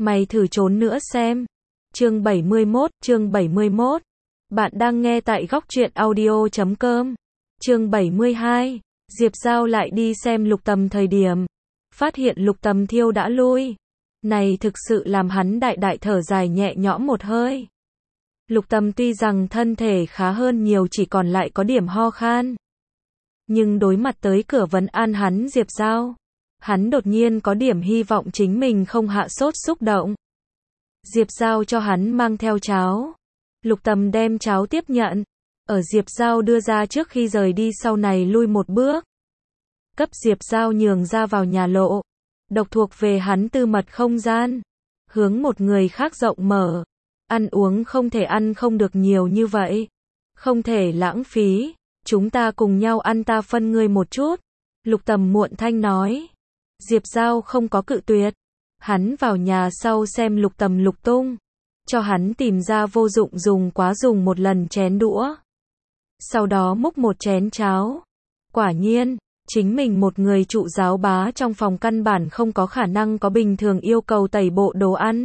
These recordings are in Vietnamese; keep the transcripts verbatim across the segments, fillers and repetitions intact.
Mày thử trốn nữa xem. Chương bảy mươi mốt, chương bảy mươi mốt. Bạn đang nghe tại góc truyện audio chấm com. Chương bảy mươi hai. Diệp Giao lại đi xem Lục Tầm thời điểm phát hiện Lục Tầm thiêu đã lui. Này thực sự làm hắn đại đại thở dài nhẹ nhõm một hơi. Lục Tầm tuy rằng thân thể khá hơn nhiều, chỉ còn lại có điểm ho khan. Nhưng đối mặt tới cửa vấn an hắn Diệp Giao, hắn đột nhiên có điểm hy vọng chính mình không hạ sốt xúc động. Diệp Giao cho hắn mang theo cháo. Lục Tầm đem cháo tiếp nhận. Ở Diệp Giao đưa ra trước khi rời đi, sau này lui một bước. Cấp Diệp Giao nhường ra vào nhà lộ. Độc thuộc về hắn tư mật không gian. Hướng một người khác rộng mở. Ăn uống không thể ăn không được nhiều như vậy. Không thể lãng phí. Chúng ta cùng nhau ăn, ta phân ngươi một chút. Lục Tầm muộn thanh nói. Diệp Giao không có cự tuyệt. Hắn vào nhà sau xem Lục Tầm lục tung. Cho hắn tìm ra vô dụng dùng quá dùng một lần chén đũa. Sau đó múc một chén cháo. Quả nhiên, chính mình một người trụ giáo bá trong phòng căn bản không có khả năng có bình thường yêu cầu tẩy bộ đồ ăn.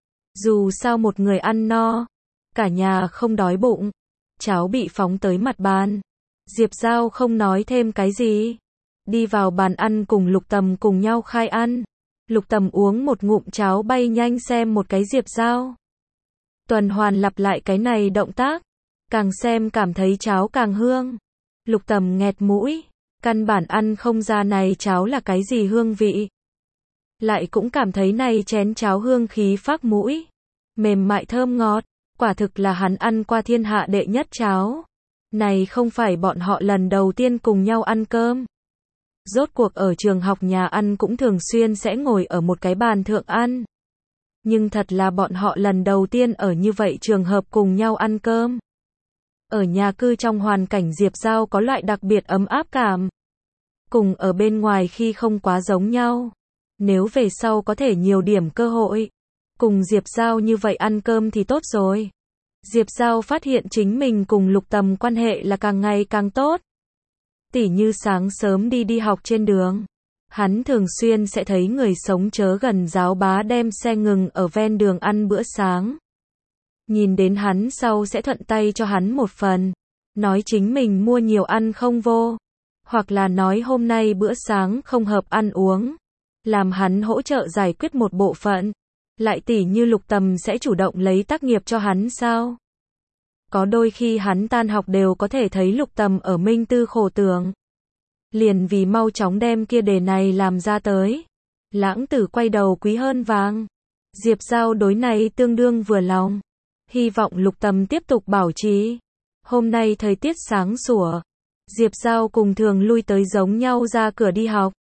Dù sao một người ăn no, cả nhà không đói bụng. Cháo bị phóng tới mặt bàn. Diệp Giao không nói thêm cái gì. Đi vào bàn ăn cùng Lục Tầm cùng nhau khai ăn. Lục Tầm uống một ngụm cháo bay nhanh xem một cái Diệp Giao. Tuần hoàn lặp lại cái này động tác. Càng xem cảm thấy cháo càng hương. Lục Tầm nghẹt mũi. Căn bản ăn không ra này cháo là cái gì hương vị. Lại cũng cảm thấy này chén cháo hương khí phác mũi. Mềm mại thơm ngọt. Quả thực là hắn ăn qua thiên hạ đệ nhất cháo. Này không phải bọn họ lần đầu tiên cùng nhau ăn cơm. Rốt cuộc ở trường học nhà ăn cũng thường xuyên sẽ ngồi ở một cái bàn thượng ăn. Nhưng thật là bọn họ lần đầu tiên ở như vậy trường hợp cùng nhau ăn cơm. Ở nhà cư trong hoàn cảnh Diệp Giao có loại đặc biệt ấm áp cảm. Cùng ở bên ngoài khi không quá giống nhau. Nếu về sau có thể nhiều điểm cơ hội. Cùng Diệp Giao như vậy ăn cơm thì tốt rồi. Diệp Giao phát hiện chính mình cùng Lục Tầm quan hệ là càng ngày càng tốt. Tỉ như sáng sớm đi đi học trên đường. Hắn thường xuyên sẽ thấy người sống chớ gần giáo bá đem xe ngừng ở ven đường ăn bữa sáng. Nhìn đến hắn sau sẽ thuận tay cho hắn một phần. Nói chính mình mua nhiều ăn không vô. Hoặc là nói hôm nay bữa sáng không hợp ăn uống. Làm hắn hỗ trợ giải quyết một bộ phận. Lại tỉ như Lục Tầm sẽ chủ động lấy tác nghiệp cho hắn sao. Có đôi khi hắn tan học đều có thể thấy Lục Tầm ở minh tư khổ tưởng. Liền vì mau chóng đem kia đề này làm ra tới. Lãng tử quay đầu quý hơn vàng. Diệp Giao đối này tương đương vừa lòng. Hy vọng Lục Tầm tiếp tục bảo trì. Hôm nay thời tiết sáng sủa. Diệp Giao cùng thường lui tới giống nhau ra cửa đi học.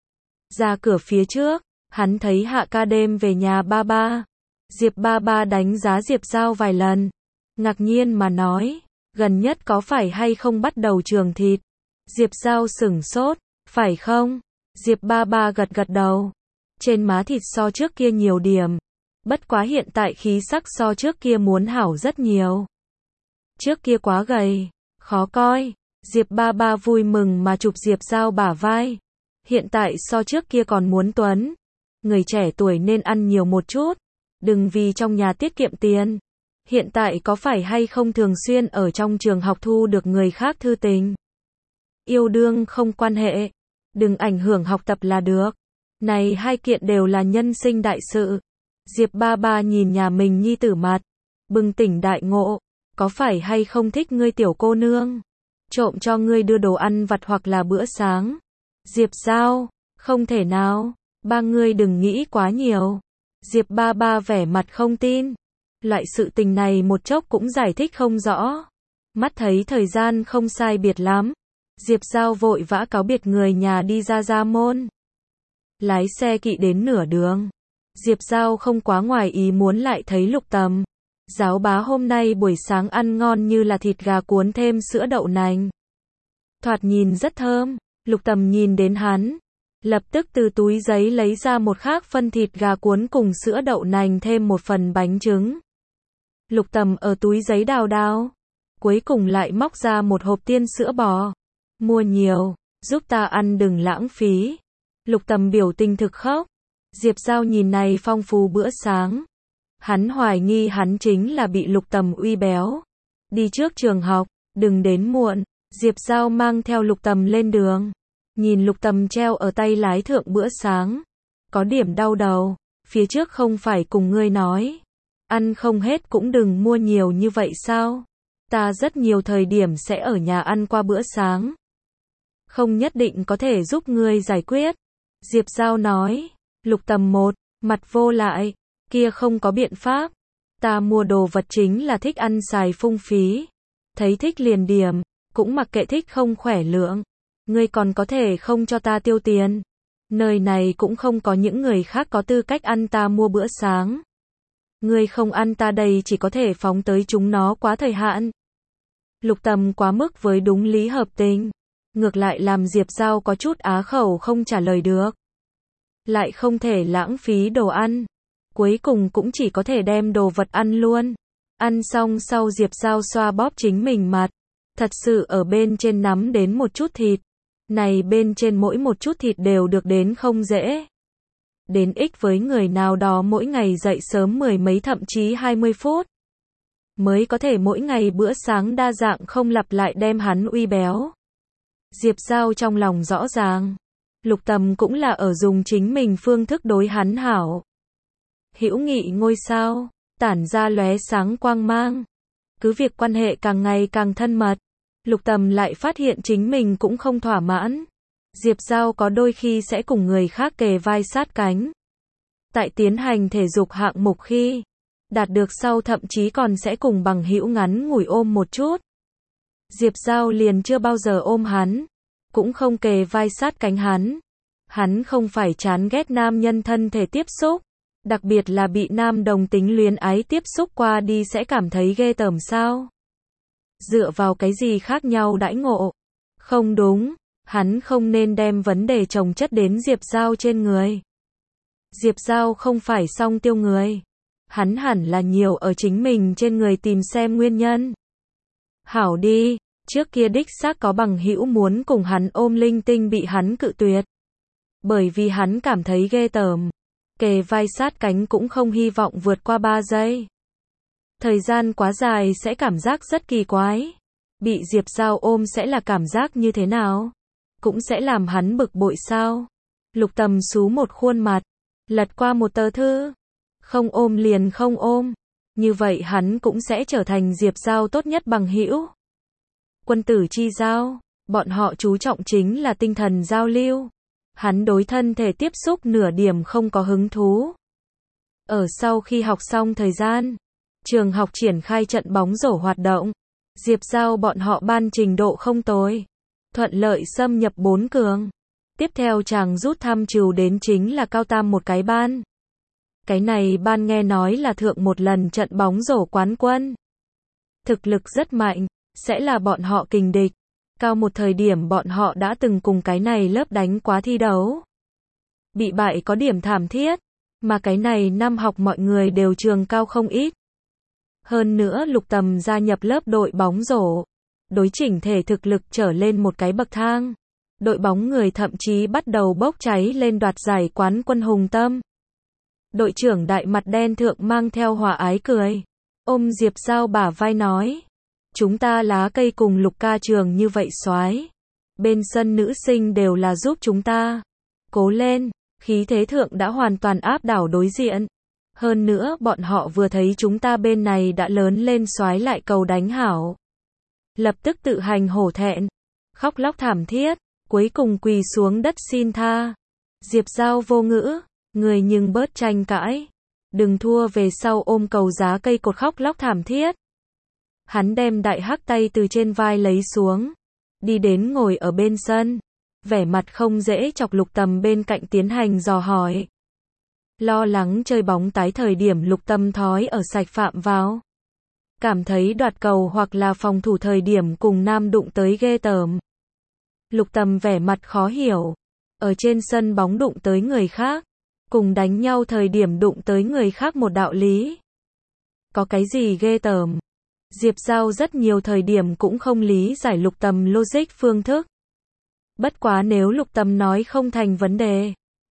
Ra cửa phía trước, hắn thấy Hạ ca đêm về nhà ba ba. Diệp ba ba đánh giá Diệp Giao vài lần. Ngạc nhiên mà nói, gần nhất có phải hay không bắt đầu trường thịt. Diệp Giao sửng sốt, phải không? Diệp ba ba gật gật đầu. Trên má thịt so trước kia nhiều điểm. Bất quá hiện tại khí sắc so trước kia muốn hảo rất nhiều. Trước kia quá gầy, khó coi. Diệp ba ba vui mừng mà chụp Diệp Giao bả vai. Hiện tại so trước kia còn muốn tuấn. Người trẻ tuổi nên ăn nhiều một chút. Đừng vì trong nhà tiết kiệm tiền. Hiện tại có phải hay không thường xuyên ở trong trường học thu được người khác thư tình. Yêu đương không quan hệ. Đừng ảnh hưởng học tập là được. Này hai kiện đều là nhân sinh đại sự. Diệp ba ba nhìn nhà mình nhi tử mặt. Bừng tỉnh đại ngộ. Có phải hay không thích ngươi tiểu cô nương? Trộm cho ngươi đưa đồ ăn vặt hoặc là bữa sáng. Diệp Giao, không thể nào. Ba ngươi đừng nghĩ quá nhiều. Diệp ba ba vẻ mặt không tin. Loại sự tình này một chốc cũng giải thích không rõ. Mắt thấy thời gian không sai biệt lắm. Diệp Giao vội vã cáo biệt người nhà đi ra ra môn. Lái xe kỵ đến nửa đường. Diệp Giao không quá ngoài ý muốn lại thấy Lục Tầm. Giáo bá hôm nay buổi sáng ăn ngon như là thịt gà cuốn thêm sữa đậu nành. Thoạt nhìn rất thơm. Lục Tầm nhìn đến hắn. Lập tức từ túi giấy lấy ra một khác phân thịt gà cuốn cùng sữa đậu nành thêm một phần bánh trứng. Lục Tầm ở túi giấy đào đào. Cuối cùng lại móc ra một hộp tiên sữa bò. Mua nhiều, giúp ta ăn đừng lãng phí. Lục Tầm biểu tình thực khóc. Diệp Giao nhìn này phong phú bữa sáng. Hắn hoài nghi hắn chính là bị Lục Tầm uy béo. Đi trước trường học, đừng đến muộn. Diệp Giao mang theo Lục Tầm lên đường. Nhìn Lục Tầm treo ở tay lái thượng bữa sáng. Có điểm đau đầu. Phía trước không phải cùng ngươi nói. Ăn không hết cũng đừng mua nhiều như vậy sao? Ta rất nhiều thời điểm sẽ ở nhà ăn qua bữa sáng. Không nhất định có thể giúp ngươi giải quyết. Diệp Giao nói. Lục Tầm một, mặt vô lại. Kia không có biện pháp. Ta mua đồ vật chính là thích ăn xài phung phí. Thấy thích liền điểm, cũng mặc kệ thích không khỏe lượng. Ngươi còn có thể không cho ta tiêu tiền. Nơi này cũng không có những người khác có tư cách ăn ta mua bữa sáng. Ngươi không ăn ta đây chỉ có thể phóng tới chúng nó quá thời hạn. Lục Tầm quá mức với đúng lý hợp tình. Ngược lại làm Diệp Giao có chút á khẩu không trả lời được. Lại không thể lãng phí đồ ăn. Cuối cùng cũng chỉ có thể đem đồ vật ăn luôn. Ăn xong sau Diệp Giao xoa bóp chính mình mặt. Thật sự ở bên trên nắm đến một chút thịt. Này bên trên mỗi một chút thịt đều được đến không dễ. Đến ích với người nào đó mỗi ngày dậy sớm mười mấy thậm chí hai mươi phút. Mới có thể mỗi ngày bữa sáng đa dạng không lặp lại đem hắn uy béo. Diệp Giao trong lòng rõ ràng. Lục Tầm cũng là ở dùng chính mình phương thức đối hắn hảo. Hữu nghị ngôi sao, tản ra lóe sáng quang mang. Cứ việc quan hệ càng ngày càng thân mật. Lục Tầm lại phát hiện chính mình cũng không thỏa mãn. Diệp Giao có đôi khi sẽ cùng người khác kề vai sát cánh. Tại tiến hành thể dục hạng mục khi đạt được sau thậm chí còn sẽ cùng bằng hữu ngắn ngủi ôm một chút. Diệp Giao liền chưa bao giờ ôm hắn, cũng không kề vai sát cánh hắn. Hắn không phải chán ghét nam nhân thân thể tiếp xúc, đặc biệt là bị nam đồng tính luyến ái tiếp xúc qua đi sẽ cảm thấy ghê tởm sao? Dựa vào cái gì khác nhau đãi ngộ? Không đúng, hắn không nên đem vấn đề chồng chất đến Diệp Giao trên người. Diệp Giao không phải song tiêu người. Hắn hẳn là nhiều ở chính mình trên người tìm xem nguyên nhân. Hảo đi, trước kia đích xác có bằng hữu muốn cùng hắn ôm linh tinh bị hắn cự tuyệt. Bởi vì hắn cảm thấy ghê tởm. Kề vai sát cánh cũng không hy vọng vượt qua ba giây. Thời gian quá dài sẽ cảm giác rất kỳ quái. Bị Diệp Giao ôm sẽ là cảm giác như thế nào? Cũng sẽ làm hắn bực bội sao? Lục Tầm xú một khuôn mặt, lật qua một tờ thư. Không ôm liền không ôm. Như vậy hắn cũng sẽ trở thành Diệp Giao tốt nhất bằng hữu. Quân tử chi giao, bọn họ chú trọng chính là tinh thần giao lưu. Hắn đối thân thể tiếp xúc nửa điểm không có hứng thú. Ở sau khi học xong thời gian, trường học triển khai trận bóng rổ hoạt động. Diệp Giao bọn họ ban trình độ không tồi. Thuận lợi xâm nhập bốn cường. Tiếp theo chàng rút thăm trừ đến chính là cao tam một cái ban. Cái này ban nghe nói là thượng một lần trận bóng rổ quán quân. Thực lực rất mạnh, sẽ là bọn họ kình địch. Cao một thời điểm bọn họ đã từng cùng cái này lớp đánh quá thi đấu. Bị bại có điểm thảm thiết, mà cái này năm học mọi người đều trường cao không ít. Hơn nữa Lục Tầm gia nhập lớp đội bóng rổ. Đối chỉnh thể thực lực trở lên một cái bậc thang. Đội bóng người thậm chí bắt đầu bốc cháy lên đoạt giải quán quân hùng tâm. Đội trưởng đại mặt đen thượng mang theo hòa ái cười. Ôm Diệp Giao bả vai nói. Chúng ta lá cây cùng Lục ca trường như vậy soái. Bên sân nữ sinh đều là giúp chúng ta. Cố lên, khí thế thượng đã hoàn toàn áp đảo đối diện. Hơn nữa bọn họ vừa thấy chúng ta bên này đã lớn lên soái lại cầu đánh hảo. Lập tức tự hành hổ thẹn. Khóc lóc thảm thiết, cuối cùng quỳ xuống đất xin tha. Diệp Giao vô ngữ, người nhưng bớt tranh cãi. Đừng thua về sau ôm cầu giá cây cột khóc lóc thảm thiết. Hắn đem đại hắc tay từ trên vai lấy xuống. Đi đến ngồi ở bên sân. Vẻ mặt không dễ chọc Lục Tầm bên cạnh tiến hành dò hỏi. Lo lắng chơi bóng tái thời điểm Lục Tầm thói ở sạch phạm vào. Cảm thấy đoạt cầu hoặc là phòng thủ thời điểm cùng nam đụng tới ghê tởm. Lục Tầm vẻ mặt khó hiểu. Ở trên sân bóng đụng tới người khác. Cùng đánh nhau thời điểm đụng tới người khác một đạo lý. Có cái gì ghê tởm? Diệp Giao rất nhiều thời điểm cũng không lý giải Lục Tầm logic phương thức. Bất quá nếu Lục Tầm nói không thành vấn đề.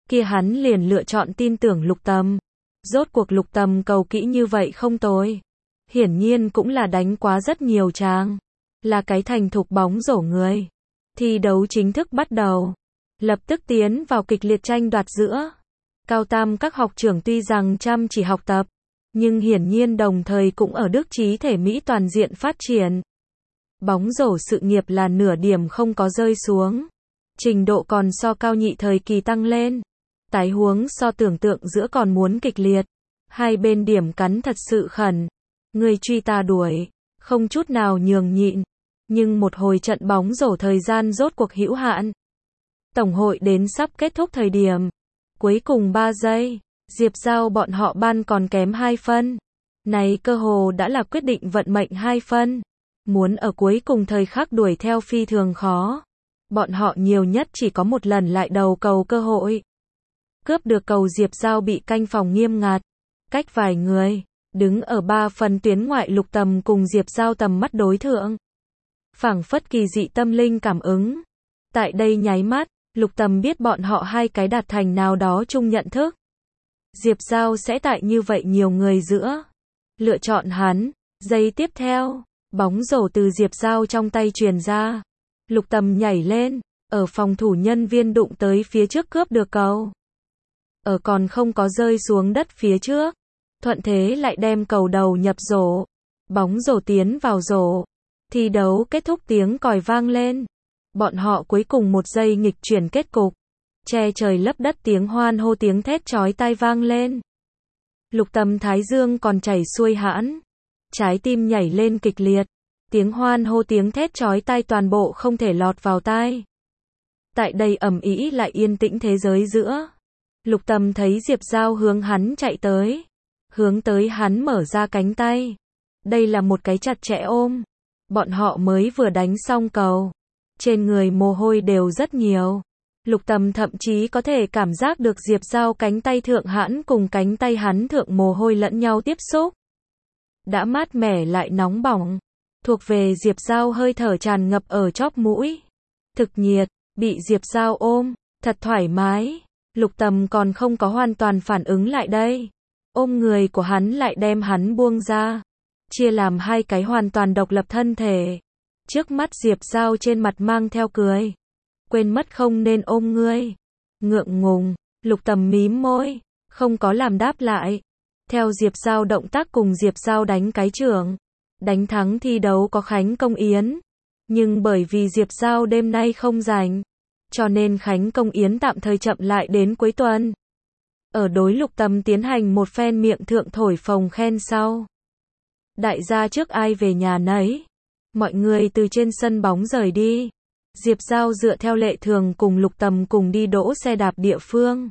kia hắn liền lựa chọn tin tưởng Lục Tầm. Rốt cuộc Lục Tầm cầu kỹ như vậy không tồi. Hiển nhiên cũng là đánh quá rất nhiều trang. Là cái thành thục bóng rổ người. Thi đấu chính thức bắt đầu. Lập tức tiến vào kịch liệt tranh đoạt giữa. Cao tam các học trưởng tuy rằng chăm chỉ học tập, nhưng hiển nhiên đồng thời cũng ở đức trí thể mỹ toàn diện phát triển. Bóng rổ sự nghiệp là nửa điểm không có rơi xuống. Trình độ còn so cao nhị thời kỳ tăng lên. Tái huống so tưởng tượng giữa còn muốn kịch liệt. Hai bên điểm cắn thật sự khẩn. Người truy ta đuổi. Không chút nào nhường nhịn. Nhưng một hồi trận bóng rổ thời gian rốt cuộc hữu hạn. Tổng hội đến sắp kết thúc thời điểm. Cuối cùng ba giây. Diệp Giao bọn họ ban còn kém hai phân. Này cơ hồ đã là quyết định vận mệnh hai phân. Muốn ở cuối cùng thời khắc đuổi theo phi thường khó. Bọn họ nhiều nhất chỉ có một lần lại đầu cầu cơ hội. Cướp được cầu Diệp Giao bị canh phòng nghiêm ngặt. Cách vài người, đứng ở ba phần tuyến ngoại Lục Tầm cùng Diệp Giao tầm mắt đối thượng. Phảng phất kỳ dị tâm linh cảm ứng. Tại đây nháy mắt, Lục Tầm biết bọn họ hai cái đạt thành nào đó chung nhận thức. Diệp Giao sẽ tại như vậy nhiều người giữa. Lựa chọn hắn. Giây tiếp theo, bóng rổ từ Diệp Giao trong tay truyền ra. Lục Tầm nhảy lên, ở phòng thủ nhân viên đụng tới phía trước cướp được cầu. Ở còn không có rơi xuống đất phía trước. Thuận thế lại đem cầu đầu nhập rổ. Bóng rổ tiến vào rổ. Thi đấu kết thúc tiếng còi vang lên. Bọn họ cuối cùng một giây nghịch chuyển kết cục. Che trời lấp đất tiếng hoan hô tiếng thét chói tai vang lên. Lục Tầm thái dương còn chảy xuôi hãn. Trái tim nhảy lên kịch liệt. Tiếng hoan hô tiếng thét chói tai toàn bộ không thể lọt vào tai. Tại đây ầm ĩ lại yên tĩnh thế giới giữa. Lục Tầm thấy Diệp Giao hướng hắn chạy tới. Hướng tới hắn mở ra cánh tay. Đây là một cái chặt chẽ ôm. Bọn họ mới vừa đánh xong cầu. Trên người mồ hôi đều rất nhiều. Lục Tầm thậm chí có thể cảm giác được Diệp Giao cánh tay thượng hãn cùng cánh tay hắn thượng mồ hôi lẫn nhau tiếp xúc. Đã mát mẻ lại nóng bỏng. Thuộc về Diệp Giao hơi thở tràn ngập ở chóp mũi. Thực nhiệt, bị Diệp Giao ôm, thật thoải mái. Lục Tầm còn không có hoàn toàn phản ứng lại đây. Ôm người của hắn lại đem hắn buông ra. Chia làm hai cái hoàn toàn độc lập thân thể. Trước mắt Diệp Giao trên mặt mang theo cười. Quên mất không nên ôm ngươi. Ngượng ngùng, Lục Tầm mím môi, không có làm đáp lại. Theo Diệp Giao động tác cùng Diệp Giao đánh cái trưởng. Đánh thắng thi đấu có Khánh Công Yến. Nhưng bởi vì Diệp Giao đêm nay không rảnh, cho nên Khánh Công Yến tạm thời chậm lại đến cuối tuần. Ở đối Lục Tầm tiến hành một phen miệng thượng thổi phồng khen sau. Đại gia trước ai về nhà nấy. Mọi người từ trên sân bóng rời đi. Diệp Giao dựa theo lệ thường cùng Lục Tầm cùng đi đỗ xe đạp địa phương.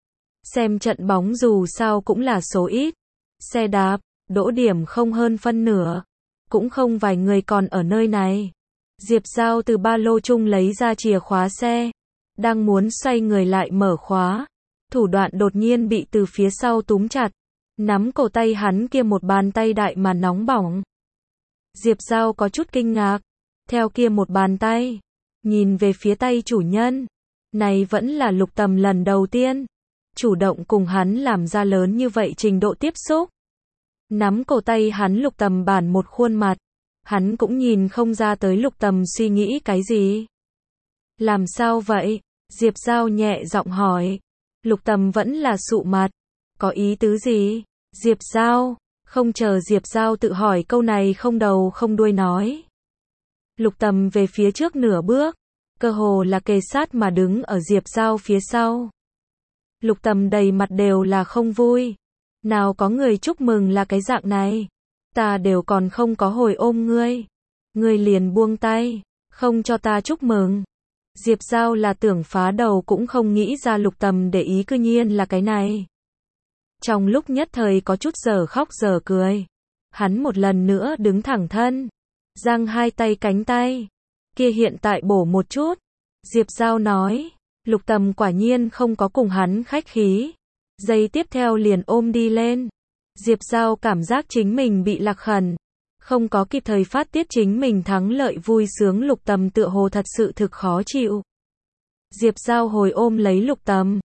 Xem trận bóng dù sao cũng là số ít. Xe đạp, đỗ điểm không hơn phân nửa. Cũng không vài người còn ở nơi này. Diệp Giao từ ba lô chung lấy ra chìa khóa xe. Đang muốn xoay người lại mở khóa. Thủ đoạn đột nhiên bị từ phía sau túm chặt. Nắm cổ tay hắn kia một bàn tay đại mà nóng bỏng. Diệp Giao có chút kinh ngạc. Theo kia một bàn tay. Nhìn về phía tay chủ nhân. Này vẫn là Lục Tầm lần đầu tiên. Chủ động cùng hắn làm ra lớn như vậy trình độ tiếp xúc. Nắm cổ tay hắn Lục Tầm bản một khuôn mặt. Hắn cũng nhìn không ra tới Lục Tầm suy nghĩ cái gì. Làm sao vậy? Diệp Giao nhẹ giọng hỏi. Lục Tầm vẫn là sụ mặt. Có ý tứ gì? Diệp Giao. Không chờ Diệp Giao tự hỏi câu này không đầu không đuôi nói. Lục Tầm về phía trước nửa bước. Cơ hồ là kề sát mà đứng ở Diệp Giao phía sau. Lục Tầm đầy mặt đều là không vui. Nào có người chúc mừng là cái dạng này. Ta đều còn không có hồi ôm ngươi. Ngươi liền buông tay. Không cho ta chúc mừng. Diệp Giao là tưởng phá đầu cũng không nghĩ ra Lục Tầm để ý cư nhiên là cái này. Trong lúc nhất thời có chút giờ khóc giờ cười. Hắn một lần nữa đứng thẳng thân. Giang hai tay cánh tay. Kia hiện tại bổ một chút. Diệp Giao nói. Lục Tầm quả nhiên không có cùng hắn khách khí. Giây tiếp theo liền ôm đi lên. Diệp Giao cảm giác chính mình bị lạc khẩn. Không có kịp thời phát tiết chính mình thắng lợi vui sướng Lục Tầm tựa hồ thật sự thực khó chịu. Diệp Giao hồi ôm lấy Lục Tầm.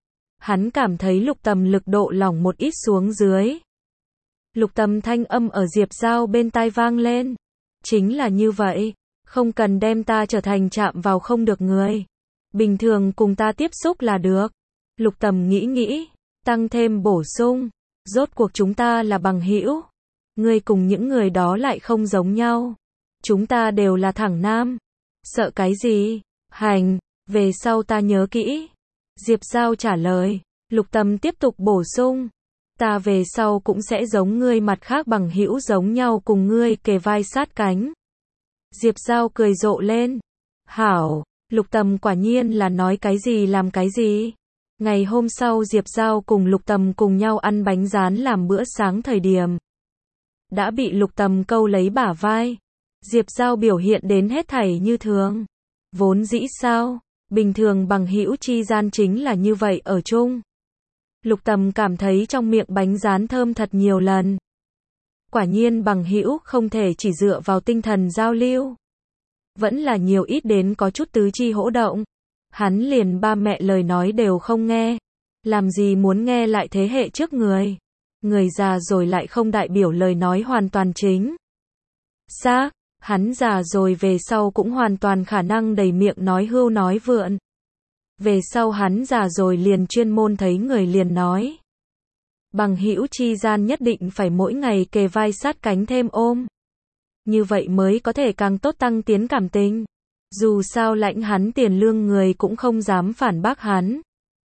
Hắn cảm thấy Lục Tầm lực độ lỏng một ít xuống dưới. Lục Tầm thanh âm ở Diệp Giao bên tai vang lên. Chính là như vậy, không cần đem ta trở thành chạm vào không được người. Bình thường cùng ta tiếp xúc là được. Lục Tầm nghĩ nghĩ, tăng thêm bổ sung. Rốt cuộc chúng ta là bằng hữu. Ngươi cùng những người đó lại không giống nhau. Chúng ta đều là thẳng nam. Sợ cái gì? Hành, về sau ta nhớ kỹ. Diệp Giao trả lời. Lục Tầm tiếp tục bổ sung. Ta về sau cũng sẽ giống ngươi mặt khác bằng hữu giống nhau cùng ngươi kề vai sát cánh. Diệp Giao cười rộ lên. Hảo, Lục Tầm quả nhiên là nói cái gì làm cái gì. Ngày hôm sau Diệp Giao cùng Lục Tầm cùng nhau ăn bánh rán làm bữa sáng thời điểm. Đã bị Lục Tầm câu lấy bả vai. Diệp Giao biểu hiện đến hết thảy như thường. Vốn dĩ sao, bình thường bằng hữu chi gian chính là như vậy ở chung. Lục Tầm cảm thấy trong miệng bánh rán thơm thật nhiều lần. Quả nhiên bằng hữu không thể chỉ dựa vào tinh thần giao lưu. Vẫn là nhiều ít đến có chút tứ chi hỗ động. Hắn liền ba mẹ lời nói đều không nghe. Làm gì muốn nghe lại thế hệ trước người. Người già rồi lại không đại biểu lời nói hoàn toàn chính. Xác, hắn già rồi về sau cũng hoàn toàn khả năng đầy miệng nói hưu nói vượn. Về sau hắn già rồi liền chuyên môn thấy người liền nói. Bằng hữu chi gian nhất định phải mỗi ngày kề vai sát cánh thêm ôm. Như vậy mới có thể càng tốt tăng tiến cảm tình. Dù sao lãnh hắn tiền lương người cũng không dám phản bác hắn.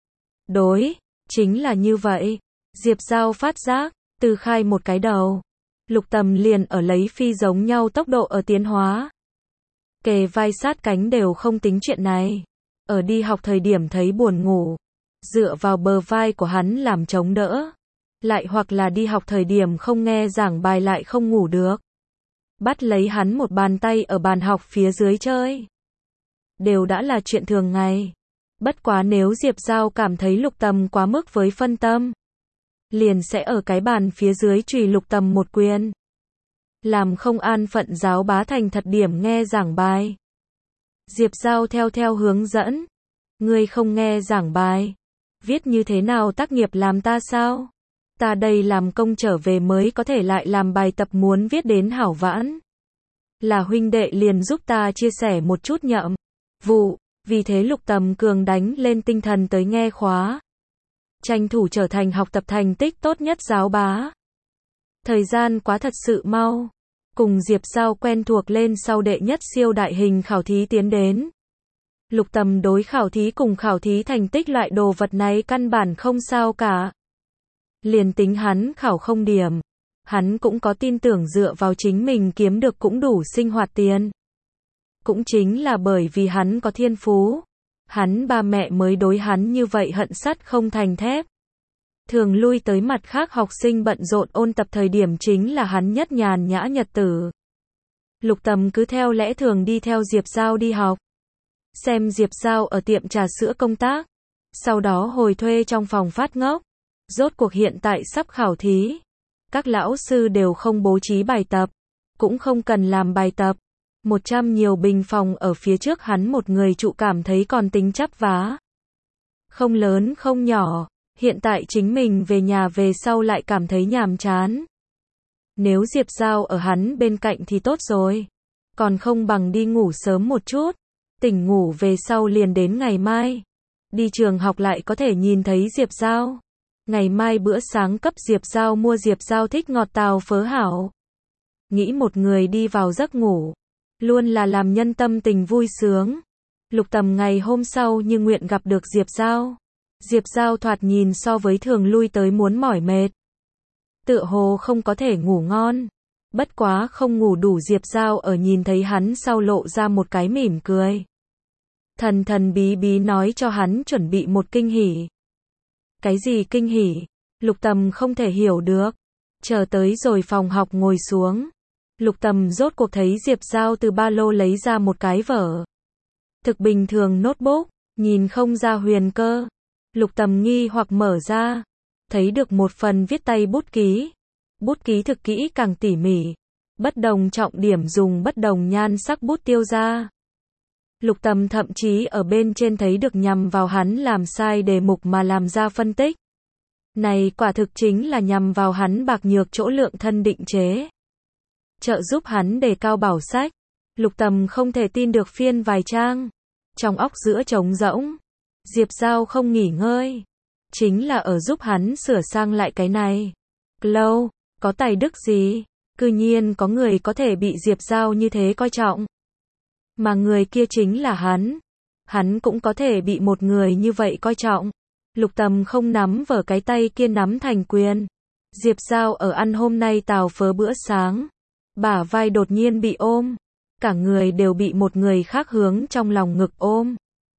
Đối, chính là như vậy. Diệp Giao phát giác, từ khai một cái đầu. Lục Tầm liền ở lấy phi giống nhau tốc độ ở tiến hóa. Kề vai sát cánh đều không tính chuyện này. Ở đi học thời điểm thấy buồn ngủ. Dựa vào bờ vai của hắn làm chống đỡ. Lại hoặc là đi học thời điểm không nghe giảng bài lại không ngủ được. Bắt lấy hắn một bàn tay ở bàn học phía dưới chơi. Đều đã là chuyện thường ngày. Bất quá nếu Diệp Giao cảm thấy Lục Tầm quá mức với phân tâm. Liền sẽ ở cái bàn phía dưới chùy Lục Tầm một quyền. Làm không an phận giáo bá thành thật điểm nghe giảng bài. Diệp Giao theo theo hướng dẫn. Ngươi không nghe giảng bài. Viết như thế nào tác nghiệp làm ta sao? Ta đây làm công trở về mới có thể lại làm bài tập muốn viết đến hảo vãn. Là huynh đệ liền giúp ta chia sẻ một chút nhậm vụ. Vì thế Lục Tầm cường đánh lên tinh thần tới nghe khóa. Tranh thủ trở thành học tập thành tích tốt nhất giáo bá. Thời gian quá thật sự mau. Cùng Diệp Giao quen thuộc lên sau đệ nhất siêu đại hình khảo thí tiến đến. Lục Tầm đối khảo thí cùng khảo thí thành tích loại đồ vật này căn bản không sao cả. Liền tính hắn khảo không điểm. Hắn cũng có tin tưởng dựa vào chính mình kiếm được cũng đủ sinh hoạt tiền. Cũng chính là bởi vì hắn có thiên phú. Hắn ba mẹ mới đối hắn như vậy hận sắt không thành thép. Thường lui tới mặt khác học sinh bận rộn ôn tập thời điểm chính là hắn nhất nhàn nhã nhật tử. Lục Tầm cứ theo lẽ thường đi theo Diệp Giao đi học. Xem Diệp Giao ở tiệm trà sữa công tác. Sau đó hồi thuê trong phòng phát ngốc. Rốt cuộc hiện tại sắp khảo thí. Các lão sư đều không bố trí bài tập. Cũng không cần làm bài tập. Một trăm nhiều bình phòng ở phía trước hắn một người trụ cảm thấy còn tính chắp vá. Không lớn không nhỏ. Hiện tại chính mình về nhà về sau lại cảm thấy nhàm chán. Nếu Diệp Giao ở hắn bên cạnh thì tốt rồi. Còn không bằng đi ngủ sớm một chút. Tỉnh ngủ về sau liền đến ngày mai. Đi trường học lại có thể nhìn thấy Diệp Giao. Ngày mai bữa sáng cấp Diệp Giao mua Diệp Giao thích ngọt tàu phớ hảo. Nghĩ một người đi vào giấc ngủ. Luôn là làm nhân tâm tình vui sướng. Lục Tầm ngày hôm sau như nguyện gặp được Diệp Giao. Diệp Giao thoạt nhìn so với thường lui tới muốn mỏi mệt. Tựa hồ không có thể ngủ ngon. Bất quá không ngủ đủ Diệp Giao ở nhìn thấy hắn sau lộ ra một cái mỉm cười. Thần thần bí bí nói cho hắn chuẩn bị một kinh hỉ. Cái gì kinh hỉ? Lục Tầm không thể hiểu được. Chờ tới rồi phòng học ngồi xuống. Lục Tầm rốt cuộc thấy Diệp Giao từ ba lô lấy ra một cái vở. Thực bình thường notebook, nhìn không ra huyền cơ. Lục Tầm nghi hoặc mở ra. Thấy được một phần viết tay bút ký. Bút ký thực kỹ càng tỉ mỉ. Bất đồng trọng điểm dùng bất đồng nhan sắc bút tiêu ra. Lục Tầm thậm chí ở bên trên thấy được nhằm vào hắn làm sai đề mục mà làm ra phân tích. Này quả thực chính là nhằm vào hắn bạc nhược chỗ lượng thân định chế. Trợ giúp hắn đề cao bảo sách. Lục Tầm không thể tin được phiên vài trang. Trong óc giữa trống rỗng. Diệp Giao không nghỉ ngơi. Chính là ở giúp hắn sửa sang lại cái này. Lâu, có tài đức gì? Cư nhiên có người có thể bị Diệp Giao như thế coi trọng. Mà người kia chính là hắn. Hắn cũng có thể bị một người như vậy coi trọng. Lục Tầm không nắm vở cái tay kia nắm thành quyền. Diệp Giao ở ăn hôm nay tào phớ bữa sáng. Bả vai đột nhiên bị ôm. Cả người đều bị một người khác hướng trong lòng ngực ôm.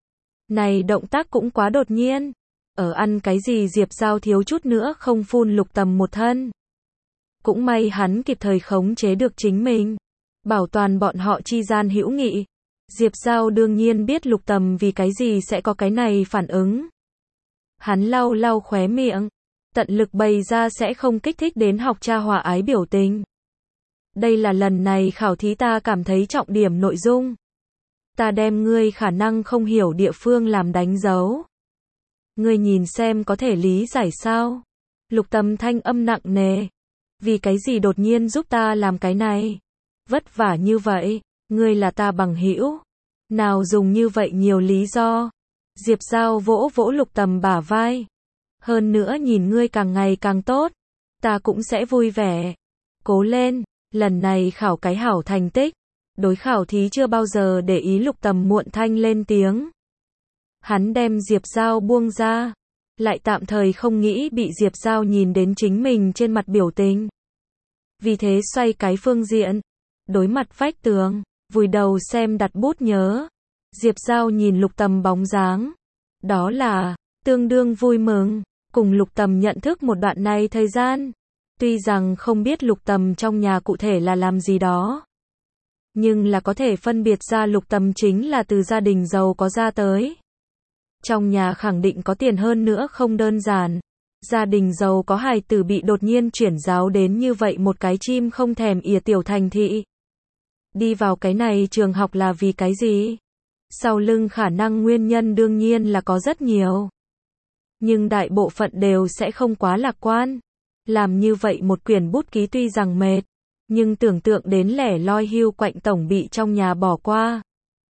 Này động tác cũng quá đột nhiên. Ở ăn cái gì Diệp Giao thiếu chút nữa không phun Lục Tầm một thân. Cũng may hắn kịp thời khống chế được chính mình. Bảo toàn bọn họ chi gian hữu nghị. Diệp Giao đương nhiên biết Lục Tầm vì cái gì sẽ có cái này phản ứng. Hắn lau lau khóe miệng. Tận lực bày ra sẽ không kích thích đến học tra hòa ái biểu tình. Đây là lần này khảo thí ta cảm thấy trọng điểm nội dung. Ta đem ngươi khả năng không hiểu địa phương làm đánh dấu. Ngươi nhìn xem có thể lý giải sao? Lục Tầm thanh âm nặng nề. Vì cái gì đột nhiên giúp ta làm cái này? Vất vả như vậy, ngươi là ta bằng hữu. Nào dùng như vậy nhiều lý do. Diệp Giao vỗ vỗ Lục Tầm bả vai. Hơn nữa nhìn ngươi càng ngày càng tốt. Ta cũng sẽ vui vẻ. Cố lên, lần này khảo cái hảo thành tích. Đối khảo thí chưa bao giờ để ý Lục Tầm muộn thanh lên tiếng. Hắn đem Diệp Giao buông ra. Lại tạm thời không nghĩ bị Diệp Giao nhìn đến chính mình trên mặt biểu tình. Vì thế xoay cái phương diện. Đối mặt vách tường. Vùi đầu xem đặt bút nhớ. Diệp Giao nhìn Lục Tầm bóng dáng. Đó là, tương đương vui mừng. Cùng Lục Tầm nhận thức một đoạn này thời gian. Tuy rằng không biết Lục Tầm trong nhà cụ thể là làm gì đó. Nhưng là có thể phân biệt ra Lục Tầm chính là từ gia đình giàu có ra tới. Trong nhà khẳng định có tiền hơn nữa không đơn giản. Gia đình giàu có hài tử bị đột nhiên chuyển giáo đến như vậy một cái chim không thèm ỉa tiểu thành thị. Đi vào cái này trường học là vì cái gì? Sau lưng khả năng nguyên nhân đương nhiên là có rất nhiều. Nhưng đại bộ phận đều sẽ không quá lạc quan. Làm như vậy một quyển bút ký tuy rằng mệt. Nhưng tưởng tượng đến lẻ loi hưu quạnh tổng bị trong nhà bỏ qua.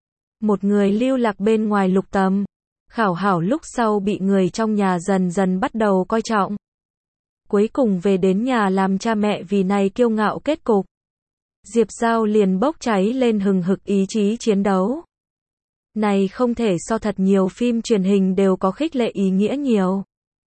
Một người lưu lạc bên ngoài Lục Tầm. Khảo hảo lúc sau bị người trong nhà dần dần bắt đầu coi trọng. Cuối cùng về đến nhà làm cha mẹ vì này kiêu ngạo kết cục. Diệp Giao liền bốc cháy lên hừng hực ý chí chiến đấu. Này không thể so thật nhiều phim truyền hình đều có khích lệ ý nghĩa nhiều.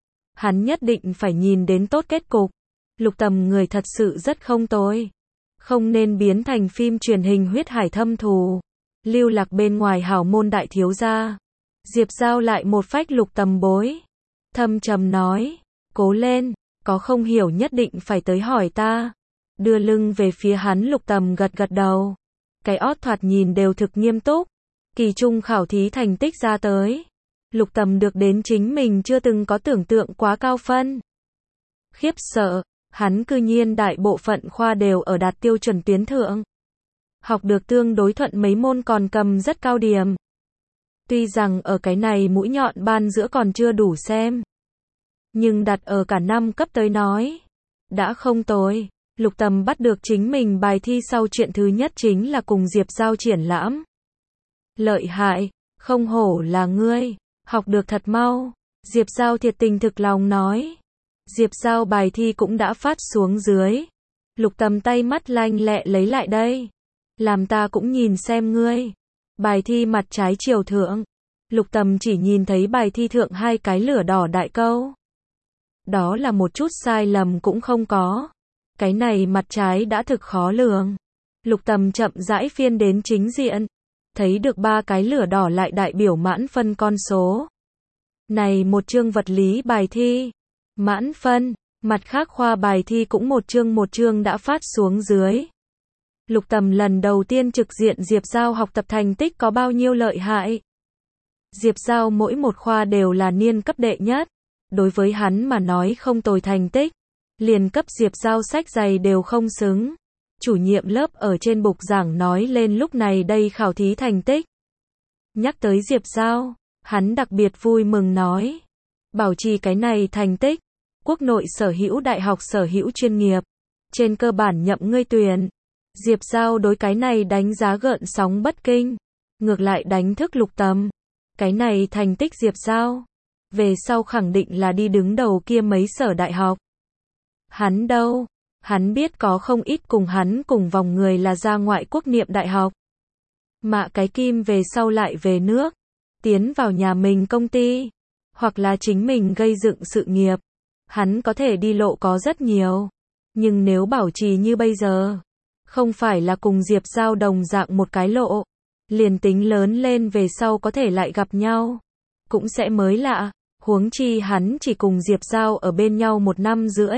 Hắn nhất định phải nhìn đến tốt kết cục. Lục Tầm người thật sự rất không tồi. Không nên biến thành phim truyền hình huyết hải thâm thù. Lưu lạc bên ngoài hảo môn đại thiếu gia. Diệp Giao lại một phách Lục Tầm bối. Thâm trầm nói. Cố lên, có không hiểu nhất định phải tới hỏi ta. Đưa lưng về phía hắn Lục Tầm gật gật đầu. Cái ót thoạt nhìn đều thực nghiêm túc. Kỳ trung khảo thí thành tích ra tới. Lục Tầm được đến chính mình chưa từng có tưởng tượng quá cao phân. Khiếp sợ, hắn cư nhiên đại bộ phận khoa đều ở đạt tiêu chuẩn tuyến thượng. Học được tương đối thuận mấy môn còn cầm rất cao điểm. Tuy rằng ở cái này mũi nhọn ban giữa còn chưa đủ xem. Nhưng đặt ở cả năm cấp tới nói. Đã không tồi. Lục Tầm bắt được chính mình bài thi sau chuyện thứ nhất chính là cùng Diệp Giao triển lãm. Lợi hại, không hổ là ngươi, học được thật mau. Diệp Giao thiệt tình thực lòng nói. Diệp Giao bài thi cũng đã phát xuống dưới. Lục Tầm tay mắt lanh lẹ lấy lại đây. Làm ta cũng nhìn xem ngươi. Bài thi mặt trái chiều thượng. Lục Tầm chỉ nhìn thấy bài thi thượng hai cái lửa đỏ đại câu. Đó là một chút sai lầm cũng không có. Cái này mặt trái đã thực khó lường. Lục Tầm chậm rãi phiên đến chính diện. Thấy được ba cái lửa đỏ lại đại biểu mãn phân con số. Này một chương vật lý bài thi. Mãn phân. Mặt khác khoa bài thi cũng một chương một chương đã phát xuống dưới. Lục Tầm lần đầu tiên trực diện Diệp Giao học tập thành tích có bao nhiêu lợi hại. Diệp Giao mỗi một khoa đều là niên cấp đệ nhất. Đối với hắn mà nói không tồi thành tích. Liền cấp Diệp Giao sách giày đều không xứng. Chủ nhiệm lớp ở trên bục giảng nói lên lúc này đây khảo thí thành tích. Nhắc tới Diệp Giao, hắn đặc biệt vui mừng nói. Bảo trì cái này thành tích, quốc nội sở hữu đại học sở hữu chuyên nghiệp, trên cơ bản nhậm ngươi tuyển. Diệp Giao đối cái này đánh giá gợn sóng bất kinh, ngược lại đánh thức Lục Tầm. Cái này thành tích Diệp Giao, về sau khẳng định là đi đứng đầu kia mấy sở đại học. Hắn đâu? Hắn biết có không ít cùng hắn cùng vòng người là ra ngoại quốc niệm đại học. Mạ cái kim về sau lại về nước, tiến vào nhà mình công ty, hoặc là chính mình gây dựng sự nghiệp. Hắn có thể đi lộ có rất nhiều, nhưng nếu bảo trì như bây giờ, không phải là cùng Diệp Giao đồng dạng một cái lộ, liền tính lớn lên về sau có thể lại gặp nhau, cũng sẽ mới lạ, huống chi hắn chỉ cùng Diệp Giao ở bên nhau một năm rưỡi.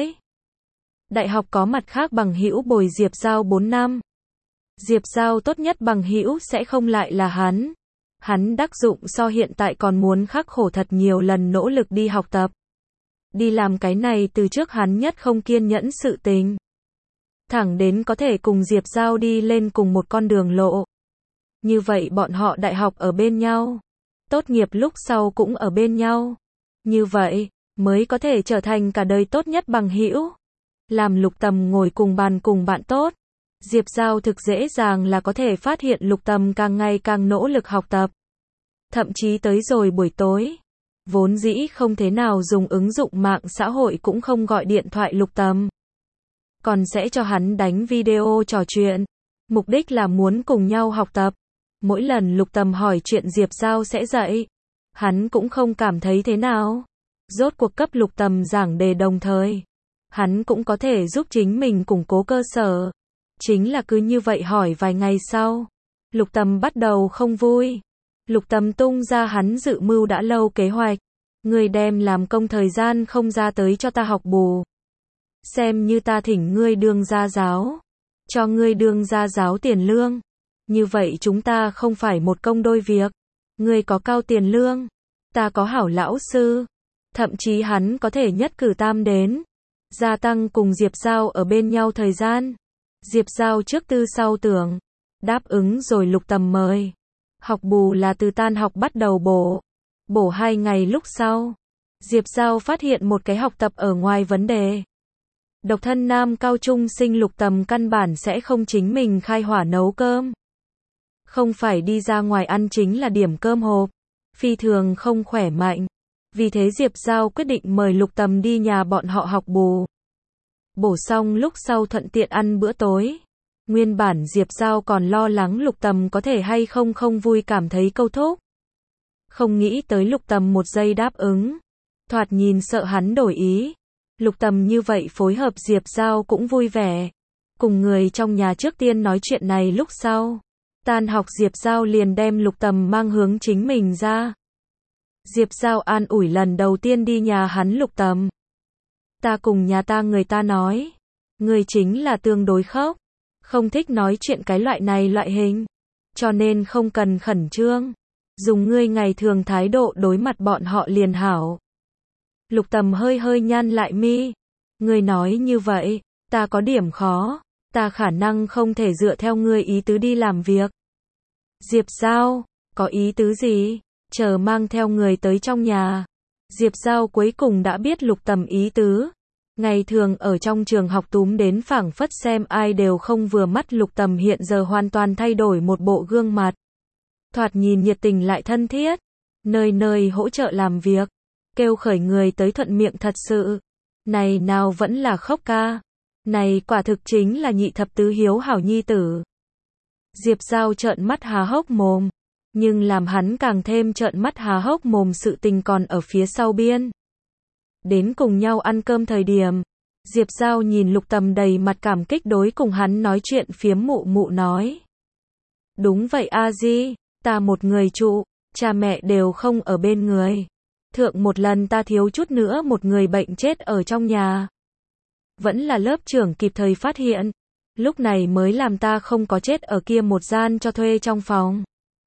Đại học có mặt khác bằng hữu bồi Diệp Giao bốn năm. Diệp Giao tốt nhất bằng hữu sẽ không lại là hắn. Hắn đắc dụng so hiện tại còn muốn khắc khổ thật nhiều lần nỗ lực đi học tập. Đi làm cái này từ trước hắn nhất không kiên nhẫn sự tình. Thẳng đến có thể cùng Diệp Giao đi lên cùng một con đường lộ. Như vậy bọn họ đại học ở bên nhau. Tốt nghiệp lúc sau cũng ở bên nhau. Như vậy, mới có thể trở thành cả đời tốt nhất bằng hữu. Làm Lục Tầm ngồi cùng bàn cùng bạn tốt. Diệp Giao thực dễ dàng là có thể phát hiện Lục Tầm càng ngày càng nỗ lực học tập. Thậm chí tới rồi buổi tối, vốn dĩ không thế nào dùng ứng dụng mạng xã hội cũng không gọi điện thoại Lục Tầm. Còn sẽ cho hắn đánh video trò chuyện. Mục đích là muốn cùng nhau học tập. Mỗi lần Lục Tầm hỏi chuyện Diệp Giao sẽ dạy. Hắn cũng không cảm thấy thế nào. Rốt cuộc cấp Lục Tầm giảng đề đồng thời. Hắn cũng có thể giúp chính mình củng cố cơ sở. Chính là cứ như vậy hỏi vài ngày sau. Lục Tầm bắt đầu không vui. Lục Tầm tung ra hắn dự mưu đã lâu kế hoạch. Ngươi đem làm công thời gian không ra tới cho ta học bù. Xem như ta thỉnh ngươi đương gia giáo. Cho ngươi đương gia giáo tiền lương. Như vậy chúng ta không phải một công đôi việc. Ngươi có cao tiền lương. Ta có hảo lão sư. Thậm chí hắn có thể nhất cử tam đến. Gia tăng cùng Diệp Giao ở bên nhau thời gian. Diệp Giao trước tư sau tưởng. Đáp ứng rồi Lục Tầm mời. Học bù là từ tan học bắt đầu bổ. Bổ hai ngày lúc sau. Diệp Giao phát hiện một cái học tập ở ngoài vấn đề. Độc thân nam cao trung sinh Lục Tầm căn bản sẽ không chính mình khai hỏa nấu cơm. Không phải đi ra ngoài ăn chính là điểm cơm hộp. Phi thường không khỏe mạnh. Vì thế Diệp Giao quyết định mời Lục Tầm đi nhà bọn họ học bù. Bổ xong lúc sau thuận tiện ăn bữa tối. Nguyên bản Diệp Giao còn lo lắng Lục Tầm có thể hay không không vui cảm thấy câu thúc. Không nghĩ tới Lục Tầm một giây đáp ứng. Thoạt nhìn sợ hắn đổi ý. Lục Tầm như vậy phối hợp Diệp Giao cũng vui vẻ. Cùng người trong nhà trước tiên nói chuyện này lúc sau. Tan học Diệp Giao liền đem Lục Tầm mang hướng chính mình ra. Diệp Giao an ủi lần đầu tiên đi nhà hắn Lục Tầm. Ta cùng nhà ta người ta nói. Người chính là tương đối khóc. Không thích nói chuyện cái loại này loại hình. Cho nên không cần khẩn trương. Dùng ngươi ngày thường thái độ đối mặt bọn họ liền hảo. Lục Tầm hơi hơi nhăn lại mi. Ngươi nói như vậy, ta có điểm khó. Ta khả năng không thể dựa theo ngươi ý tứ đi làm việc. Diệp Giao, có ý tứ gì? Chờ mang theo người tới trong nhà. Diệp Giao cuối cùng đã biết Lục Tầm ý tứ. Ngày thường ở trong trường học túm đến phảng phất xem ai đều không vừa mắt. Lục Tầm hiện giờ hoàn toàn thay đổi một bộ gương mặt. Thoạt nhìn nhiệt tình lại thân thiết. Nơi nơi hỗ trợ làm việc. Kêu khởi người tới thuận miệng thật sự. Này nào vẫn là khóc ca. Này quả thực chính là nhị thập tứ hiếu hảo nhi tử. Diệp Giao trợn mắt há hốc mồm. Nhưng làm hắn càng thêm trợn mắt há hốc mồm sự tình còn ở phía sau biên. Đến cùng nhau ăn cơm thời điểm. Diệp Giao nhìn Lục Tầm đầy mặt cảm kích đối cùng hắn nói chuyện phiếm mụ mụ nói. Đúng vậy a di, ta một người trụ, cha mẹ đều không ở bên người. Thượng một lần ta thiếu chút nữa một người bệnh chết ở trong nhà. Vẫn là lớp trưởng kịp thời phát hiện. Lúc này mới làm ta không có chết ở kia một gian cho thuê trong phòng.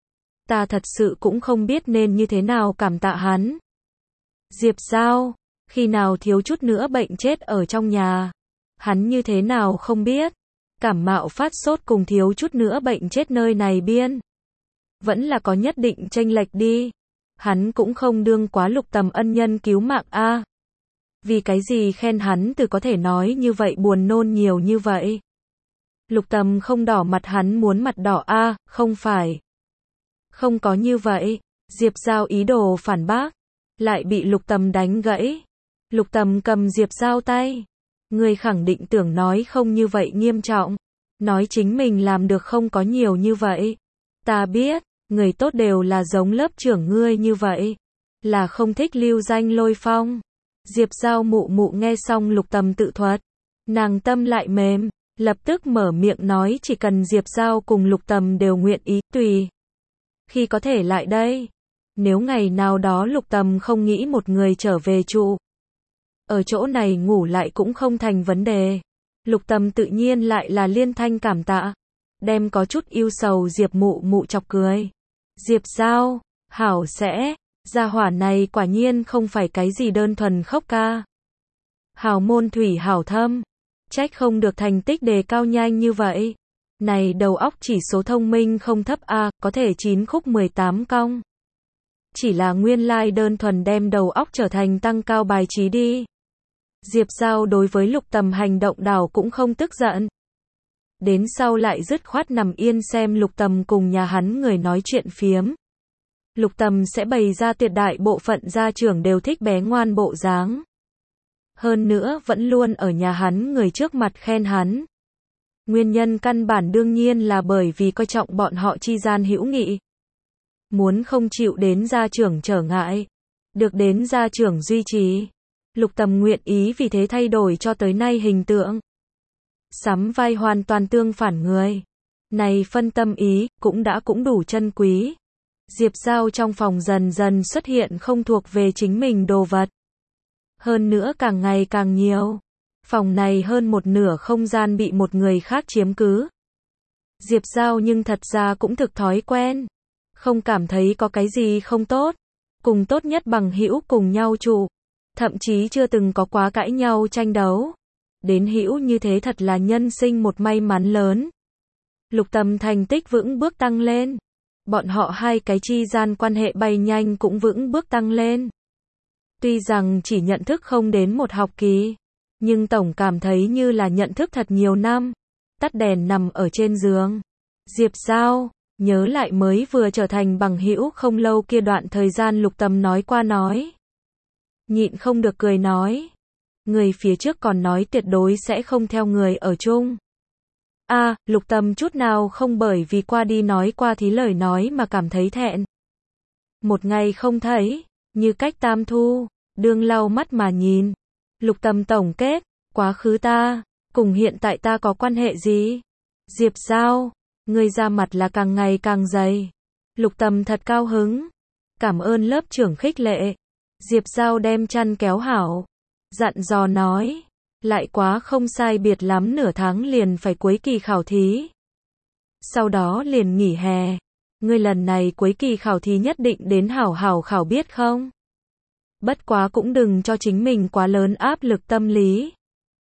Ta thật sự cũng không biết nên như thế nào cảm tạ hắn. Diệp Giao, khi nào thiếu chút nữa bệnh chết ở trong nhà. Hắn như thế nào không biết. Cảm mạo phát sốt cùng thiếu chút nữa bệnh chết nơi này biên. Vẫn là có nhất định chênh lệch đi. Hắn cũng không đương quá Lục Tầm ân nhân cứu mạng a. Vì cái gì khen hắn từ có thể nói như vậy buồn nôn nhiều như vậy. Lục Tầm không đỏ mặt hắn muốn mặt đỏ a, không phải. Không có như vậy. Diệp Giao ý đồ phản bác. Lại bị Lục Tầm đánh gãy. Lục Tầm cầm Diệp Giao tay. Ngươi khẳng định tưởng nói không như vậy nghiêm trọng. Nói chính mình làm được không có nhiều như vậy. Ta biết, người tốt đều là giống lớp trưởng ngươi như vậy. Là không thích lưu danh lôi phong. Diệp Giao mụ mụ nghe xong Lục Tầm tự thuật. Nàng tâm lại mềm. Lập tức mở miệng nói chỉ cần Diệp Giao cùng Lục Tầm đều nguyện ý, tùy. Khi có thể lại đây. Nếu ngày nào đó Lục Tầm không nghĩ một người trở về trụ. Ở chỗ này ngủ lại cũng không thành vấn đề. Lục Tầm tự nhiên lại là liên thanh cảm tạ. Đem có chút yêu sầu Diệp mụ mụ chọc cười. Diệp Giao, hảo sẽ, gia hỏa này quả nhiên không phải cái gì đơn thuần khóc ca. Hào môn thủy hảo thâm. Trách không được thành tích đề cao nhanh như vậy. Này đầu óc chỉ số thông minh không thấp a, có thể chín khúc mười tám cong. Chỉ là nguyên lai đơn thuần đem đầu óc trở thành tăng cao bài trí đi. Diệp Giao đối với Lục Tầm hành động đảo cũng không tức giận. Đến sau lại dứt khoát nằm yên xem Lục Tầm cùng nhà hắn người nói chuyện phiếm. Lục Tầm sẽ bày ra tuyệt đại bộ phận gia trưởng đều thích bé ngoan bộ dáng. Hơn nữa vẫn luôn ở nhà hắn người trước mặt khen hắn. Nguyên nhân căn bản đương nhiên là bởi vì coi trọng bọn họ chi gian hữu nghị. Muốn không chịu đến gia trưởng trở ngại. Được đến gia trưởng duy trì. Lục Tầm nguyện ý vì thế thay đổi cho tới nay hình tượng. Sắm vai hoàn toàn tương phản người. Này phân tâm ý, cũng đã cũng đủ chân quý. Diệp Giao trong phòng dần dần xuất hiện không thuộc về chính mình đồ vật. Hơn nữa càng ngày càng nhiều. Phòng này hơn một nửa không gian bị một người khác chiếm cứ. Diệp Giao nhưng thật ra cũng thực thói quen. Không cảm thấy có cái gì không tốt. Cùng tốt nhất bằng hữu cùng nhau trụ. Thậm chí chưa từng có quá cãi nhau tranh đấu. Đến hữu như thế thật là nhân sinh một may mắn lớn. Lục Tầm thành tích vững bước tăng lên. Bọn họ hai cái chi gian quan hệ bay nhanh cũng vững bước tăng lên. Tuy rằng chỉ nhận thức không đến một học kỳ. Nhưng tổng cảm thấy như là nhận thức thật nhiều năm. Tắt đèn nằm ở trên giường. Diệp Giao, nhớ lại mới vừa trở thành bằng hữu không lâu kia đoạn thời gian Lục Tầm nói qua nói. Nhịn không được cười nói. Người phía trước còn nói tuyệt đối sẽ không theo người ở chung. A, à, Lục Tầm chút nào không bởi vì qua đi nói qua thí lời nói mà cảm thấy thẹn. Một ngày không thấy, như cách tam thu, đương lau mắt mà nhìn. Lục Tầm tổng kết, quá khứ ta, cùng hiện tại ta có quan hệ gì? Diệp Giao, người ra mặt là càng ngày càng dày. Lục Tầm thật cao hứng. Cảm ơn lớp trưởng khích lệ. Diệp Giao đem chăn kéo hảo. Dặn dò nói. Lại quá không sai biệt lắm nửa tháng liền phải cuối kỳ khảo thí. Sau đó liền nghỉ hè. Ngươi lần này cuối kỳ khảo thí nhất định đến hảo hảo khảo biết không? Bất quá cũng đừng cho chính mình quá lớn áp lực tâm lý.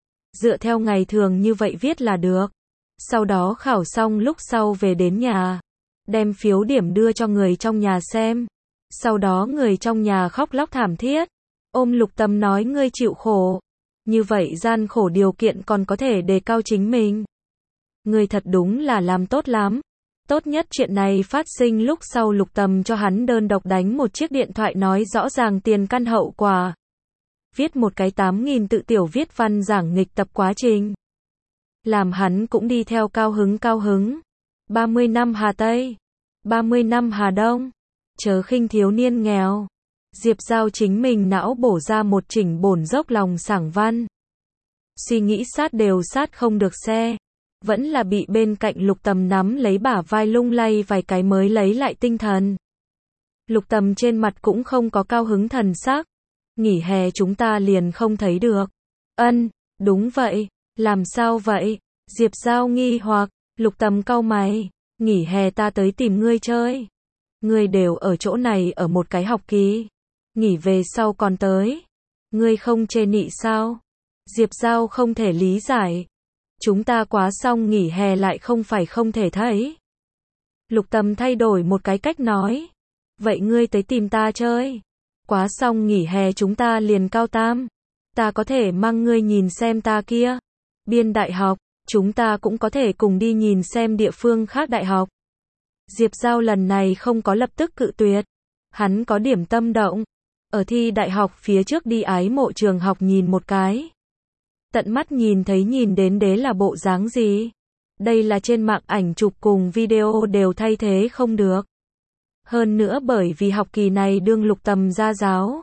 Dựa theo ngày thường như vậy viết là được. Sau đó khảo xong lúc sau về đến nhà. Đem phiếu điểm đưa cho người trong nhà xem. Sau đó người trong nhà khóc lóc thảm thiết. Ôm Lục Tầm nói ngươi chịu khổ. Như vậy gian khổ điều kiện còn có thể đề cao chính mình. Ngươi thật đúng là làm tốt lắm. Tốt nhất chuyện này phát sinh lúc sau Lục Tầm cho hắn đơn độc đánh một chiếc điện thoại nói rõ ràng tiền căn hậu quả. Viết một cái tám nghìn tự tiểu viết văn giảng nghịch tập quá trình. Làm hắn cũng đi theo cao hứng cao hứng. ba mươi năm Hà Tây. ba mươi năm Hà Đông. Chớ khinh thiếu niên nghèo. Diệp Giao chính mình não bổ ra một chỉnh bổn dốc lòng sảng văn. Suy nghĩ sát đều sát không được xe. Vẫn là bị bên cạnh Lục Tầm nắm lấy bả vai lung lay vài cái mới lấy lại tinh thần. Lục Tầm trên mặt cũng không có cao hứng thần sắc. Nghỉ hè chúng ta liền không thấy được. Ân, đúng vậy. Làm sao vậy? Diệp Giao nghi hoặc. Lục Tầm cau mày. Nghỉ hè ta tới tìm ngươi chơi. Ngươi đều ở chỗ này ở một cái học kỳ. Nghỉ về sau còn tới. Ngươi không chê nị sao? Diệp Giao không thể lý giải. Chúng ta quá xong nghỉ hè lại không phải không thể thấy. Lục Tầm thay đổi một cái cách nói. Vậy ngươi tới tìm ta chơi. Quá xong nghỉ hè chúng ta liền cao tam. Ta có thể mang ngươi nhìn xem ta kia. Biên đại học, chúng ta cũng có thể cùng đi nhìn xem địa phương khác đại học. Diệp Giao lần này không có lập tức cự tuyệt. Hắn có điểm tâm động. Ở thi đại học phía trước đi ái mộ trường học nhìn một cái. Tận mắt nhìn thấy nhìn đến đế là bộ dáng gì. Đây là trên mạng ảnh chụp cùng video đều thay thế không được. Hơn nữa bởi vì học kỳ này đương Lục Tầm ra giáo.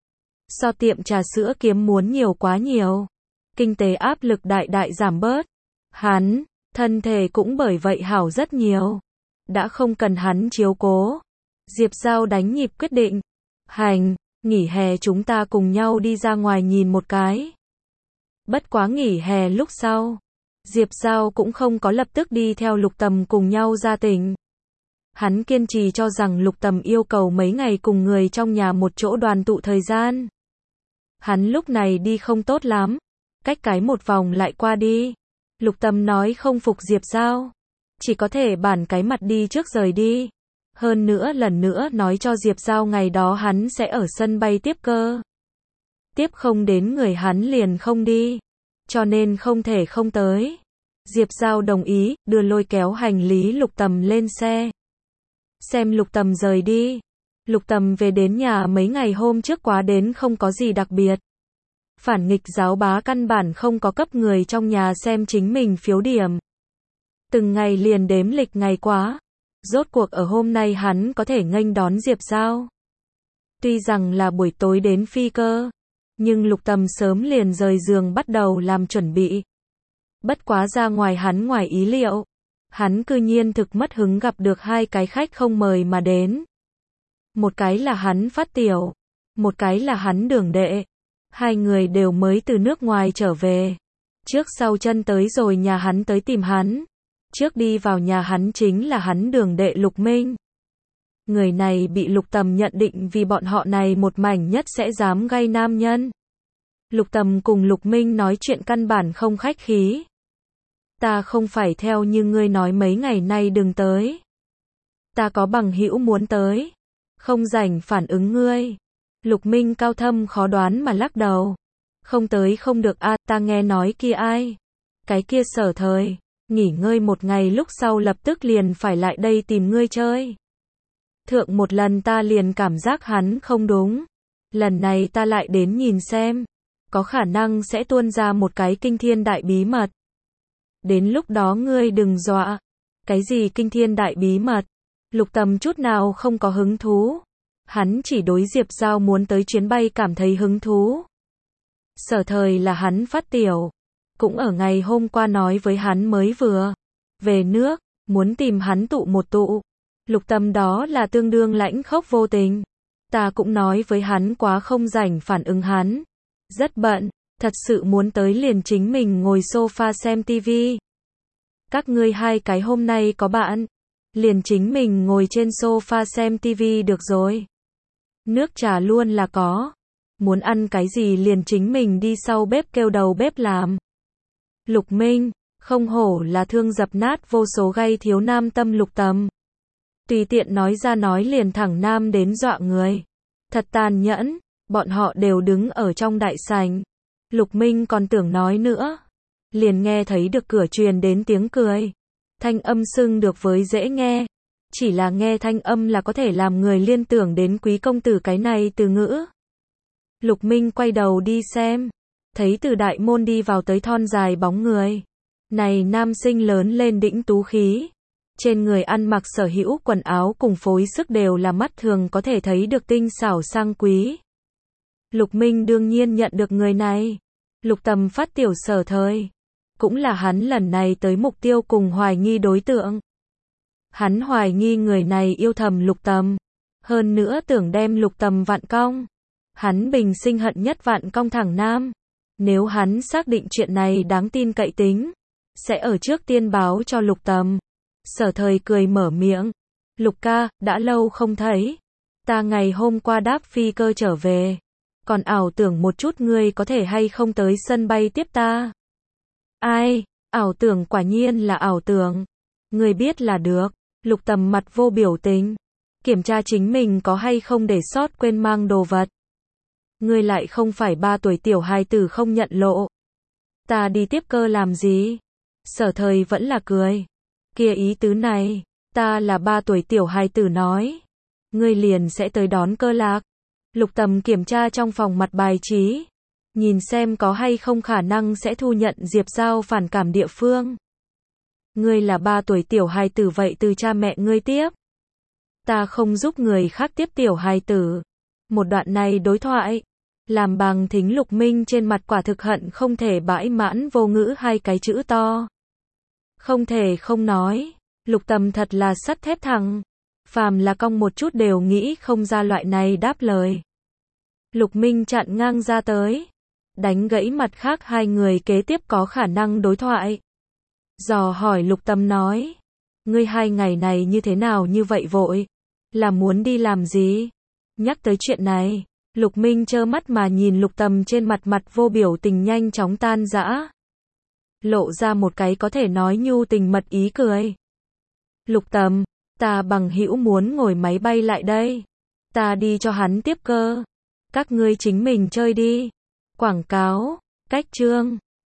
So tiệm trà sữa kiếm muốn nhiều quá nhiều. Kinh tế áp lực đại đại giảm bớt. Hắn, thân thể cũng bởi vậy hảo rất nhiều. Đã không cần hắn chiếu cố. Diệp Giao đánh nhịp quyết định. Hành, nghỉ hè chúng ta cùng nhau đi ra ngoài nhìn một cái. Bất quá nghỉ hè lúc sau. Diệp Giao cũng không có lập tức đi theo Lục Tầm cùng nhau ra tỉnh. Hắn kiên trì cho rằng Lục Tầm yêu cầu mấy ngày cùng người trong nhà một chỗ đoàn tụ thời gian. Hắn lúc này đi không tốt lắm. Cách cái một vòng lại qua đi. Lục Tầm nói không phục Diệp Giao. Chỉ có thể bản cái mặt đi trước rời đi. Hơn nữa lần nữa nói cho Diệp Giao ngày đó hắn sẽ ở sân bay tiếp cơ. Tiếp không đến người hắn liền không đi. Cho nên không thể không tới. Diệp Giao đồng ý, đưa lôi kéo hành lý Lục Tầm lên xe. Xem Lục Tầm rời đi. Lục Tầm về đến nhà mấy ngày hôm trước quá đến không có gì đặc biệt. Phản nghịch giáo bá căn bản không có cấp người trong nhà xem chính mình phiếu điểm. Từng ngày liền đếm lịch ngày quá. Rốt cuộc ở hôm nay hắn có thể nghênh đón Diệp Giao. Tuy rằng là buổi tối đến phi cơ. Nhưng Lục Tầm sớm liền rời giường bắt đầu làm chuẩn bị. Bất quá ra ngoài hắn ngoài ý liệu. Hắn cư nhiên thực mất hứng gặp được hai cái khách không mời mà đến. Một cái là hắn Phát Tiểu. Một cái là hắn Đường Đệ. Hai người đều mới từ nước ngoài trở về. Trước sau chân tới rồi nhà hắn tới tìm hắn. Trước đi vào nhà hắn chính là hắn Đường Đệ Lục Minh. Người này bị Lục Tầm nhận định vì bọn họ này một mảnh nhất sẽ dám gây nam nhân. Lục Tầm cùng Lục Minh nói chuyện căn bản không khách khí. Ta không phải theo như ngươi nói mấy ngày nay đừng tới. Ta có bằng hữu muốn tới. Không rảnh phản ứng ngươi. Lục Minh cao thâm khó đoán mà lắc đầu. Không tới không được a, à, ta nghe nói kia ai. Cái kia Sở Thời. Nghỉ ngơi một ngày lúc sau lập tức liền phải lại đây tìm ngươi chơi. Thượng một lần ta liền cảm giác hắn không đúng. Lần này ta lại đến nhìn xem. Có khả năng sẽ tuôn ra một cái kinh thiên đại bí mật. Đến lúc đó ngươi đừng dọa. Cái gì kinh thiên đại bí mật? Lục Tầm chút nào không có hứng thú. Hắn chỉ đối Diệp Giao muốn tới chuyến bay cảm thấy hứng thú. Sở Thời là hắn Phát Tiểu. Cũng ở ngày hôm qua nói với hắn mới vừa. Về nước, muốn tìm hắn tụ một tụ. Lục Tầm đó là tương đương lãnh khốc vô tình. Ta cũng nói với hắn quá không rảnh phản ứng hắn. Rất bận, thật sự muốn tới liền chính mình ngồi sofa xem tivi. Các ngươi hai cái hôm nay có bạn. Liền chính mình ngồi trên sofa xem tivi được rồi. Nước trà luôn là có. Muốn ăn cái gì liền chính mình đi sau bếp kêu đầu bếp làm. Lục Minh, không hổ là thương dập nát vô số gay thiếu nam tâm Lục Tầm. Tùy tiện nói ra nói liền thẳng nam đến dọa người. Thật tàn nhẫn, bọn họ đều đứng ở trong đại sảnh. Lục Minh còn tưởng nói nữa. Liền nghe thấy được cửa truyền đến tiếng cười. Thanh âm xưng được với dễ nghe. Chỉ là nghe thanh âm là có thể làm người liên tưởng đến quý công tử cái này từ ngữ. Lục Minh quay đầu đi xem. Thấy từ đại môn đi vào tới thon dài bóng người. Này nam sinh lớn lên đĩnh tú khí. Trên người ăn mặc sở hữu quần áo cùng phối sức đều là mắt thường có thể thấy được tinh xảo sang quý. Lục Minh đương nhiên nhận được người này. Lục Tầm Phát Tiểu Sở Thời. Cũng là hắn lần này tới mục tiêu cùng hoài nghi đối tượng. Hắn hoài nghi người này yêu thầm Lục Tầm. Hơn nữa tưởng đem Lục Tầm vặn cong. Hắn bình sinh hận nhất vặn cong thẳng nam. Nếu hắn xác định chuyện này đáng tin cậy tính. Sẽ ở trước tiên báo cho Lục Tầm. Sở Thời cười mở miệng. Lục ca, đã lâu không thấy. Ta ngày hôm qua đáp phi cơ trở về. Còn ảo tưởng một chút ngươi có thể hay không tới sân bay tiếp ta. Ai, ảo tưởng quả nhiên là ảo tưởng. Ngươi biết là được. Lục Tầm mặt vô biểu tình. Kiểm tra chính mình có hay không để sót quên mang đồ vật. Ngươi lại không phải ba tuổi tiểu hài tử không nhận lộ. Ta đi tiếp cơ làm gì? Sở Thời vẫn là cười. Kia ý tứ này, ta là ba tuổi tiểu hài tử nói. Ngươi liền sẽ tới đón cơ lạc. Lục Tầm kiểm tra trong phòng mặt bài trí. Nhìn xem có hay không khả năng sẽ thu nhận Diệp Giao phản cảm địa phương. Ngươi là ba tuổi tiểu hài tử vậy từ cha mẹ ngươi tiếp. Ta không giúp người khác tiếp tiểu hài tử. Một đoạn này đối thoại. Làm Bàng Thính Lục Minh trên mặt quả thực hận không thể bãi mãn vô ngữ hai cái chữ to. Không thể không nói. Lục Tầm thật là sắt thép thẳng. Phàm là cong một chút đều nghĩ không ra loại này đáp lời. Lục Minh chặn ngang ra tới. Đánh gãy mặt khác hai người kế tiếp có khả năng đối thoại. Dò hỏi Lục Tầm nói. Ngươi hai ngày này như thế nào như vậy vội? Là muốn đi làm gì? Nhắc tới chuyện này, Lục Minh trơ mắt mà nhìn Lục Tầm trên mặt mặt vô biểu tình nhanh chóng tan rã. Lộ ra một cái có thể nói nhu tình mật ý cười. Lục Tầm, ta bằng hữu muốn ngồi máy bay lại đây. Ta đi cho hắn tiếp cơ. Các ngươi chính mình chơi đi. Quảng cáo, cách chương.